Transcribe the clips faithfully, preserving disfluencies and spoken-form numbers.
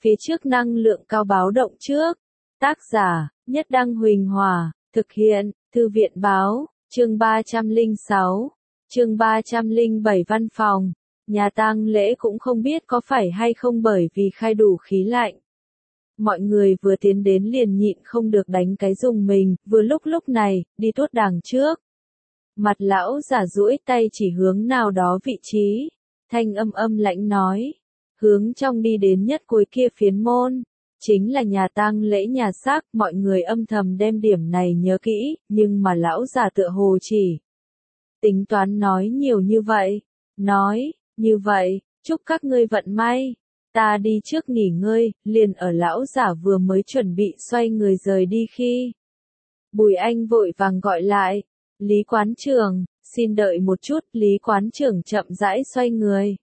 phía trước năng lượng cao báo động trước. Tác giả, Nhất Đăng Huỳnh Hòa, thực hiện, Thư viện báo, chương ba trăm lẻ sáu, chương ba trăm lẻ bảy văn phòng. Nhà tang lễ cũng không biết có phải hay không bởi vì khai đủ khí lạnh. Mọi người vừa tiến đến liền nhịn không được đánh cái rùng mình, vừa lúc lúc này, đi tuốt đàng trước. Mặt lão giả duỗi tay chỉ hướng nào đó vị trí, thanh âm âm lãnh nói, hướng trong đi đến nhất cuối kia phiến môn, chính là nhà tang lễ nhà xác, mọi người âm thầm đem điểm này nhớ kỹ, nhưng mà lão giả tựa hồ chỉ tính toán nói nhiều như vậy, nói, như vậy, chúc các ngươi vận may. Ta đi trước nghỉ ngơi, liền ở lão giả vừa mới chuẩn bị xoay người rời đi khi. Bùi Anh vội vàng gọi lại, Lý quán trưởng, xin đợi một chút, Lý quán trưởng chậm rãi xoay người.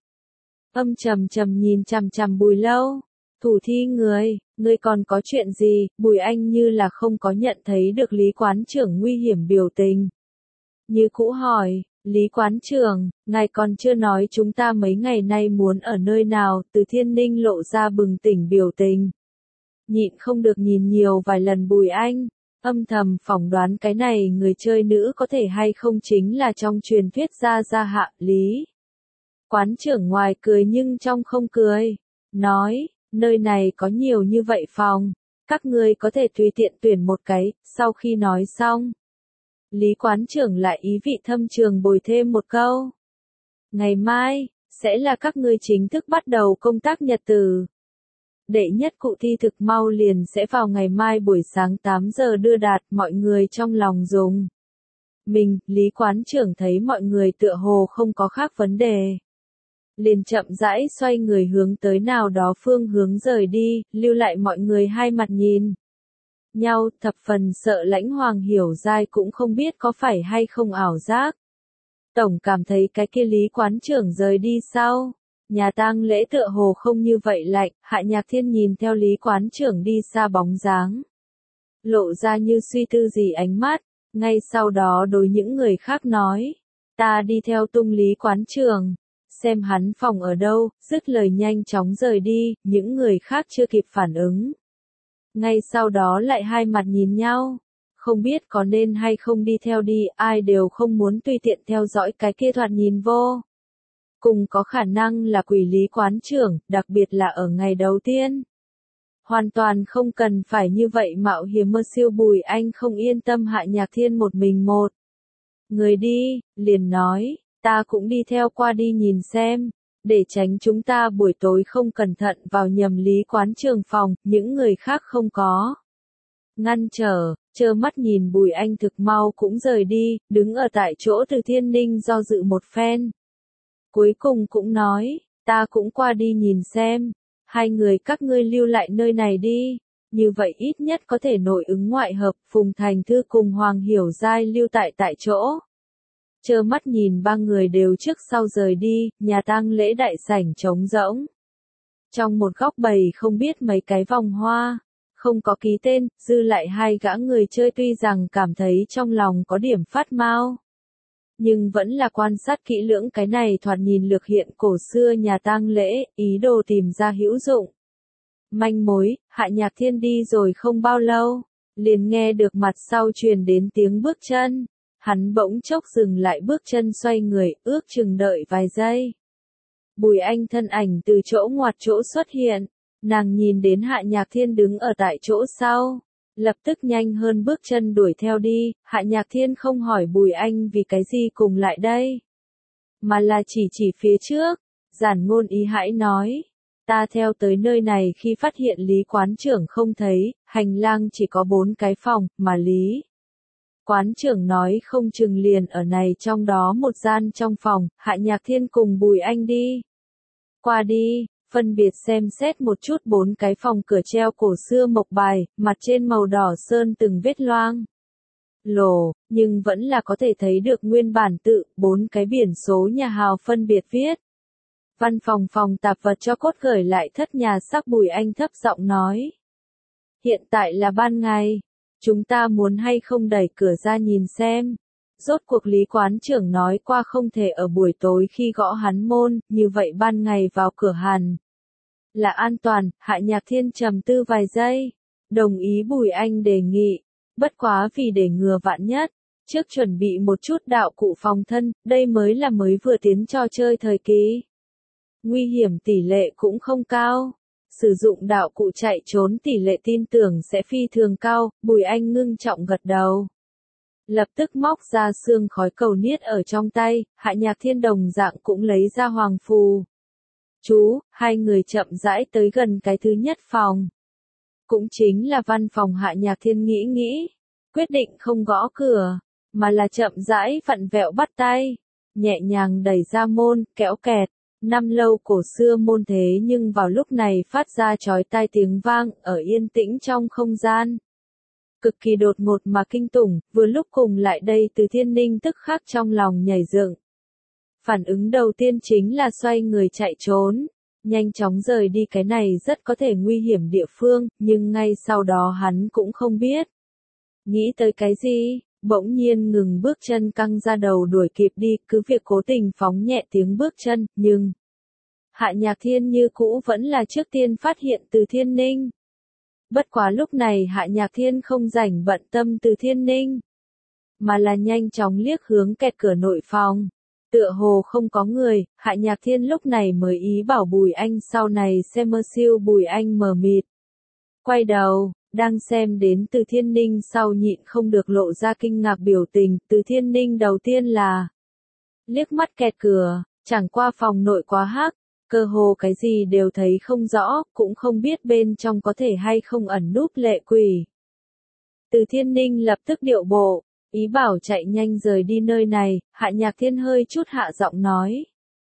Âm trầm trầm nhìn chằm chằm Bùi Lâu, thủ thi người, ngươi còn có chuyện gì, Bùi Anh như là không có nhận thấy được Lý quán trưởng nguy hiểm biểu tình. Như cũ hỏi, Lý quán trưởng, ngài còn chưa nói chúng ta mấy ngày nay muốn ở nơi nào, Từ Thiên Ninh lộ ra bừng tỉnh biểu tình. Nhịn không được nhìn nhiều vài lần Bùi Anh, âm thầm phỏng đoán cái này người chơi nữ có thể hay không chính là trong truyền thuyết gia gia hạ, Lý. Quán trưởng ngoài cười nhưng trong không cười, nói, nơi này có nhiều như vậy phòng, các ngươi có thể tùy tiện tuyển một cái, sau khi nói xong. Lý quán trưởng lại ý vị thâm trường bồi thêm một câu. Ngày mai, sẽ là các ngươi chính thức bắt đầu công tác nhật từ. Đệ nhất cụ thi thực mau liền sẽ vào ngày mai buổi sáng tám giờ đưa đạt, mọi người trong lòng dùng. Mình, Lý quán trưởng thấy mọi người tựa hồ không có khác vấn đề. Liền chậm rãi xoay người hướng tới nào đó phương hướng rời đi, lưu lại mọi người hai mặt nhìn nhau, thập phần sợ Lãnh Hoàng Hiểu Giai cũng không biết có phải hay không ảo giác. Tổng cảm thấy cái kia Lý quán trưởng rời đi sau, nhà tang lễ tựa hồ không như vậy lạnh, Hạ Nhạc Thiên nhìn theo Lý quán trưởng đi xa bóng dáng, lộ ra như suy tư gì ánh mắt, ngay sau đó đối những người khác nói, ta đi theo tung Lý quán trưởng, xem hắn phòng ở đâu, dứt lời nhanh chóng rời đi, những người khác chưa kịp phản ứng. Ngay sau đó lại hai mặt nhìn nhau, không biết có nên hay không đi theo đi, ai đều không muốn tùy tiện theo dõi cái kia thoạt nhìn vô. Cùng có khả năng là quỷ Lý quán trưởng, đặc biệt là ở ngày đầu tiên. Hoàn toàn không cần phải như vậy mạo hiểm mơ siêu Bùi Anh không yên tâm Hạ Nhạc Thiên một mình một. Người đi, liền nói, ta cũng đi theo qua đi nhìn xem. Để tránh chúng ta buổi tối không cẩn thận vào nhầm Lý quán trường phòng, những người khác không có. Ngăn trở, trơ mắt nhìn Bùi Anh thực mau cũng rời đi, đứng ở tại chỗ Từ Thiên Ninh do dự một phen. Cuối cùng cũng nói, ta cũng qua đi nhìn xem, hai người các ngươi lưu lại nơi này đi, như vậy ít nhất có thể nội ứng ngoại hợp, Phùng Thành Thư cùng Hoàng Hiểu Giai lưu tại tại chỗ. Trơ mắt nhìn ba người đều trước sau rời đi, nhà tang lễ đại sảnh trống rỗng. Trong một góc bầy không biết mấy cái vòng hoa, không có ký tên, dư lại hai gã người chơi tuy rằng cảm thấy trong lòng có điểm phát mau. Nhưng vẫn là quan sát kỹ lưỡng cái này thoạt nhìn lược hiện cổ xưa nhà tang lễ, ý đồ tìm ra hữu dụng. Manh mối, Hạ Nhạc Thiên đi rồi không bao lâu, liền nghe được mặt sau truyền đến tiếng bước chân. Hắn bỗng chốc dừng lại bước chân xoay người, ước chừng đợi vài giây. Bùi Anh thân ảnh từ chỗ ngoặt chỗ xuất hiện, nàng nhìn đến Hạ Nhạc Thiên đứng ở tại chỗ sau, lập tức nhanh hơn bước chân đuổi theo đi, Hạ Nhạc Thiên không hỏi Bùi Anh vì cái gì cùng lại đây, mà là chỉ chỉ phía trước, giản ngôn ý hãi nói, ta theo tới nơi này khi phát hiện Lý quán trưởng không thấy, hành lang chỉ có bốn cái phòng, mà Lý quán trưởng nói không chừng liền ở này trong đó một gian trong phòng, Hạ Nhạc Thiên cùng Bùi Anh đi. Qua đi, phân biệt xem xét một chút bốn cái phòng cửa treo cổ xưa mộc bài, mặt trên màu đỏ sơn từng vết loang lổ, nhưng vẫn là có thể thấy được nguyên bản tự, bốn cái biển số nhà hào phân biệt viết. Văn phòng phòng tạp vật cho cốt gửi lại thất nhà xác Bùi Anh thấp giọng nói. Hiện tại là ban ngày. Chúng ta muốn hay không đẩy cửa ra nhìn xem. Rốt cuộc Lý quán trưởng nói qua không thể ở buổi tối khi gõ hắn môn, như vậy ban ngày vào cửa hàn. Là an toàn, Hạ Nhạc Thiên trầm tư vài giây. Đồng ý Bùi Anh đề nghị. Bất quá vì để ngừa vạn nhất. Trước chuẩn bị một chút đạo cụ phòng thân, đây mới là mới vừa tiến trò chơi thời kỳ. Nguy hiểm tỷ lệ cũng không cao. Sử dụng đạo cụ chạy trốn tỷ lệ tin tưởng sẽ phi thường cao, Bùi Anh ngưng trọng gật đầu. Lập tức móc ra xương khói cầu niết ở trong tay, Hạ Nhạc Thiên đồng dạng cũng lấy ra hoàng phù. Chú, hai người chậm rãi tới gần cái thứ nhất phòng. Cũng chính là văn phòng. Hạ Nhạc Thiên nghĩ nghĩ, quyết định không gõ cửa, mà là chậm rãi vặn vẹo bắt tay, nhẹ nhàng đẩy ra môn, kéo kẹt. Năm lâu cổ xưa môn thế nhưng vào lúc này phát ra chói tai tiếng vang ở yên tĩnh trong không gian. Cực kỳ đột ngột mà kinh tủng, vừa lúc cùng lại đây Từ Thiên Ninh tức khắc trong lòng nhảy dựng. Phản ứng đầu tiên chính là xoay người chạy trốn, nhanh chóng rời đi cái này rất có thể nguy hiểm địa phương, nhưng ngay sau đó hắn cũng không biết. Nghĩ tới cái gì, bỗng nhiên ngừng bước chân căng ra đầu đuổi kịp đi, cứ việc cố tình phóng nhẹ tiếng bước chân, nhưng Hạ Nhạc Thiên như cũ vẫn là trước tiên phát hiện Từ Thiên Ninh. Bất quá lúc này Hạ Nhạc Thiên không rảnh bận tâm Từ Thiên Ninh, mà là nhanh chóng liếc hướng kẹt cửa nội phòng. Tựa hồ không có người, Hạ Nhạc Thiên lúc này mới ý bảo Bùi Anh sau này xem mơ siêu. Bùi Anh mờ mịt. Quay đầu, đang xem đến Từ Thiên Ninh sau nhịn không được lộ ra kinh ngạc biểu tình. Từ Thiên Ninh đầu tiên là liếc mắt kẹt cửa, chẳng qua phòng nội quá hắc, cơ hồ cái gì đều thấy không rõ, cũng không biết bên trong có thể hay không ẩn núp lệ quỷ. Từ Thiên Ninh lập tức điệu bộ, ý bảo chạy nhanh rời đi nơi này. Hạ Nhạc Thiên hơi chút hạ giọng nói.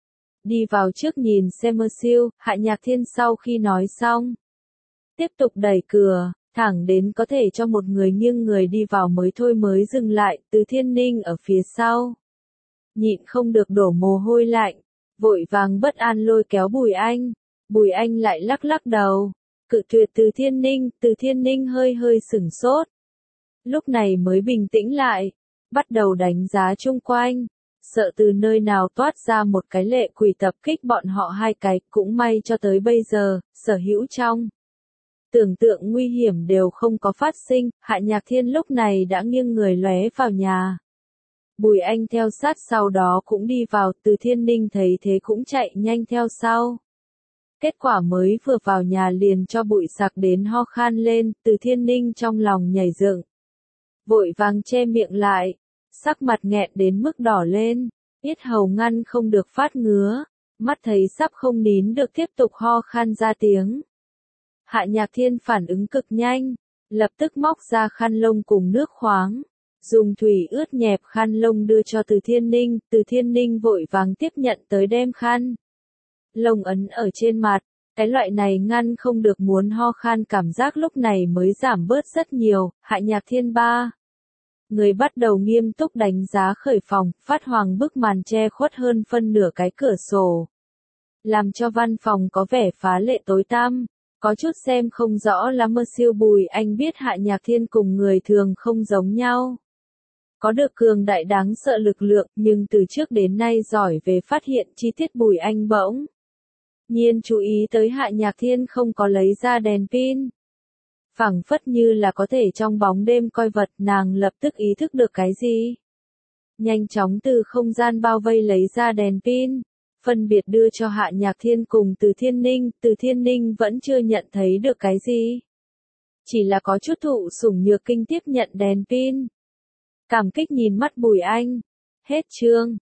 Đi vào trước nhìn xem mơ siêu. Hạ Nhạc Thiên sau khi nói xong, tiếp tục đẩy cửa, thẳng đến có thể cho một người nghiêng người đi vào mới thôi mới dừng lại. Từ Thiên Ninh ở phía sau, nhịn không được đổ mồ hôi lạnh, vội vàng bất an lôi kéo Bùi Anh. Bùi Anh lại lắc lắc đầu, cự tuyệt Từ Thiên Ninh. Từ Thiên Ninh hơi hơi sửng sốt, lúc này mới bình tĩnh lại, bắt đầu đánh giá chung quanh, sợ từ nơi nào toát ra một cái lệ quỷ tập kích bọn họ hai cái. Cũng may cho tới bây giờ, sở hữu trong tưởng tượng nguy hiểm đều không có phát sinh. Hạ Nhạc Thiên lúc này đã nghiêng người lóe vào nhà. Bùi Anh theo sát sau đó cũng đi vào. Từ Thiên Ninh thấy thế cũng chạy nhanh theo sau. Kết quả mới vừa vào nhà liền cho bụi sặc đến ho khan lên. Từ Thiên Ninh trong lòng nhảy dựng, vội vàng che miệng lại, sắc mặt nghẹn đến mức đỏ lên, yết hầu ngăn không được phát ngứa, mắt thấy sắp không nín được tiếp tục ho khan ra tiếng. Hạ Nhạc Thiên phản ứng cực nhanh, lập tức móc ra khăn lông cùng nước khoáng, dùng thủy ướt nhẹp khăn lông đưa cho Từ Thiên Ninh. Từ Thiên Ninh vội vàng tiếp nhận tới đem khăn lông ấn ở trên mặt, cái loại này ngăn không được muốn ho khan cảm giác lúc này mới giảm bớt rất nhiều. Hạ Nhạc Thiên ba người bắt đầu nghiêm túc đánh giá khởi phòng. Phát hoàng bức màn che khuất hơn phân nửa cái cửa sổ, làm cho văn phòng có vẻ phá lệ tối tăm, có chút xem không rõ lắm. Mơ siêu. Bùi Anh biết Hạ Nhạc Thiên cùng người thường không giống nhau, có được cường đại đáng sợ lực lượng, nhưng từ trước đến nay giỏi về phát hiện chi tiết. Bùi Anh bỗng nhiên chú ý tới Hạ Nhạc Thiên không có lấy ra đèn pin, phảng phất như là có thể trong bóng đêm coi vật. Nàng lập tức ý thức được cái gì, nhanh chóng từ không gian bao vây lấy ra đèn pin, phân biệt đưa cho Hạ Nhạc Thiên cùng Từ Thiên Ninh. Từ Thiên Ninh vẫn chưa nhận thấy được cái gì, chỉ là có chút thụ sủng nhược kinh tiếp nhận đèn pin, cảm kích nhìn mắt Bùi Anh. Hết chương.